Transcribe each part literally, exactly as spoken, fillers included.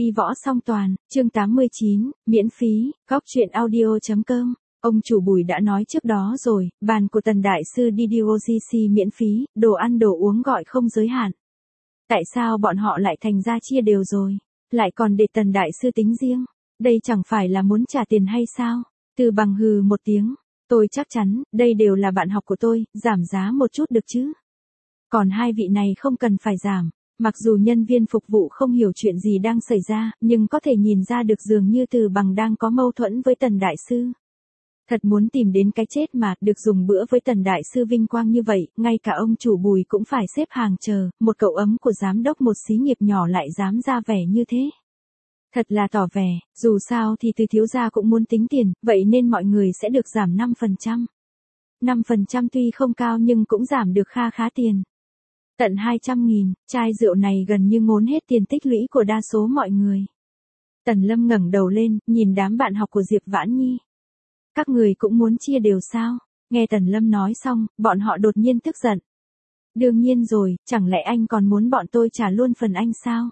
Đi võ song toàn, chương tám mươi chín, miễn phí, góc truyện audio chấm com. Ông chủ Bùi đã nói trước đó rồi, bàn của Tần Đại Sư đi đê ô giê xê miễn phí, đồ ăn đồ uống gọi không giới hạn. Tại sao bọn họ lại thành ra chia đều rồi, lại còn để Tần Đại Sư tính riêng? Đây chẳng phải là muốn trả tiền hay sao? Từ Bằng hừ một tiếng, tôi chắc chắn, đây đều là bạn học của tôi, giảm giá một chút được chứ? Còn hai vị này không cần phải giảm. Mặc dù nhân viên phục vụ không hiểu chuyện gì đang xảy ra, nhưng có thể nhìn ra được dường như Từ Bằng đang có mâu thuẫn với Tần Đại Sư. Thật muốn tìm đến cái chết mà, được dùng bữa với Tần Đại Sư vinh quang như vậy, ngay cả ông chủ Bùi cũng phải xếp hàng chờ, một cậu ấm của giám đốc một xí nghiệp nhỏ lại dám ra vẻ như thế. Thật là tỏ vẻ, dù sao thì Từ thiếu gia cũng muốn tính tiền, vậy nên mọi người sẽ được giảm năm phần trăm. năm phần trăm tuy không cao nhưng cũng giảm được kha khá tiền. Tận hai trăm nghìn, chai rượu này gần như ngốn hết tiền tích lũy của đa số mọi người. Tần Lâm ngẩng đầu lên, nhìn đám bạn học của Diệp Vãn Nhi. Các người cũng muốn chia đều sao? Nghe Tần Lâm nói xong, bọn họ đột nhiên tức giận. Đương nhiên rồi, chẳng lẽ anh còn muốn bọn tôi trả luôn phần anh sao?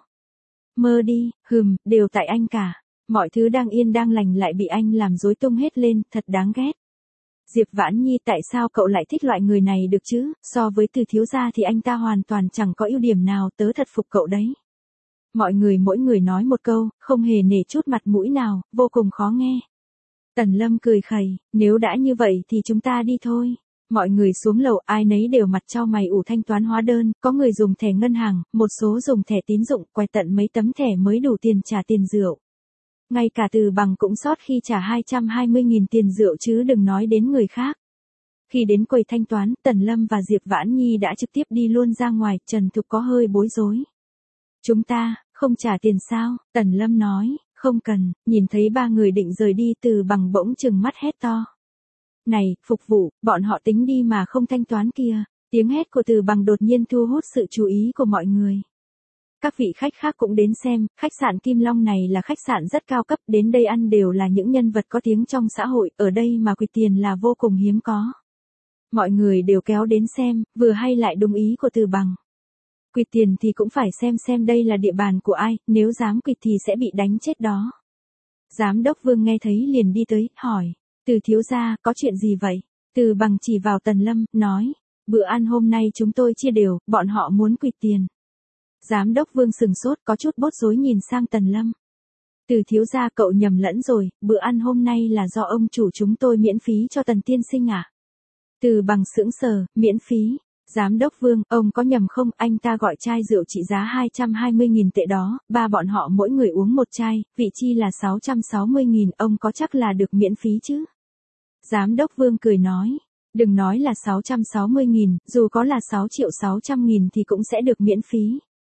Mơ đi, hừm, đều tại anh cả. Mọi thứ đang yên đang lành lại bị anh làm rối tung hết lên, thật đáng ghét. Diệp Vãn Nhi, tại sao cậu lại thích loại người này được chứ? So với Từ thiếu gia thì anh ta hoàn toàn chẳng có ưu điểm nào, tớ thật phục cậu đấy. Mọi người mỗi người nói một câu, không hề nể chút mặt mũi nào, vô cùng khó nghe. Tần Lâm cười khẩy, nếu đã như vậy thì chúng ta đi thôi. Mọi người xuống lầu, ai nấy đều mặt trao mày ủ thanh toán hóa đơn, có người dùng thẻ ngân hàng, một số dùng thẻ tín dụng, quẹt tận mấy tấm thẻ mới đủ tiền trả tiền rượu. Ngay cả Từ Bằng cũng sót khi trả hai trăm hai mươi nghìn tiền rượu chứ đừng nói đến người khác. Khi đến quầy thanh toán, Tần Lâm và Diệp Vãn Nhi đã trực tiếp đi luôn ra ngoài, Trần Thục có hơi bối rối. Chúng ta, không trả tiền sao? Tần Lâm nói, không cần, nhìn thấy ba người định rời đi, Từ Bằng bỗng trừng mắt hét to. Này, phục vụ, bọn họ tính đi mà không thanh toán kìa. Tiếng hét của Từ Bằng đột nhiên thu hút sự chú ý của mọi người. Các vị khách khác cũng đến xem, khách sạn Kim Long này là khách sạn rất cao cấp, đến đây ăn đều là những nhân vật có tiếng trong xã hội, ở đây mà quỵt tiền là vô cùng hiếm có. Mọi người đều kéo đến xem, vừa hay lại đúng ý của Từ Bằng. Quỵt tiền thì cũng phải xem xem đây là địa bàn của ai, nếu dám quỵt thì sẽ bị đánh chết đó. Giám đốc Vương nghe thấy liền đi tới, hỏi, Từ thiếu gia, có chuyện gì vậy? Từ Bằng chỉ vào Tần Lâm, nói, bữa ăn hôm nay chúng tôi chia đều, bọn họ muốn quỵt tiền. Giám đốc Vương sừng sốt, có chút bối rối nhìn sang Tần Lâm. Từ thiếu gia, cậu nhầm lẫn rồi, bữa ăn hôm nay là do ông chủ chúng tôi miễn phí cho Tần tiên sinh à? Từ Bằng sững sờ, miễn phí. Giám đốc Vương, ông có nhầm không? Anh ta gọi chai rượu trị giá hai trăm hai mươi nghìn tệ đó, ba bọn họ mỗi người uống một chai, vị chi là sáu trăm sáu mươi nghìn, ông có chắc là được miễn phí chứ? Giám đốc Vương cười nói, đừng nói là sáu trăm sáu mươi nghìn, dù có là sáu triệu sáu trăm nghìn thì cũng sẽ được miễn phí.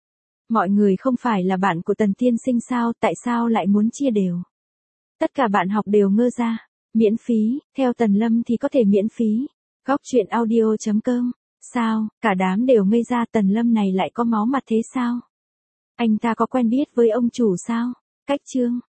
Mọi người không phải là bạn của Tần tiên sinh sao, tại sao lại muốn chia đều? Tất cả bạn học đều ngơ ra. Miễn phí, theo Tần Lâm thì có thể miễn phí. Góc truyện audio chấm com. Sao, cả đám đều ngây ra, Tần Lâm này lại có máu mặt thế sao? Anh ta có quen biết với ông chủ sao? Cách chương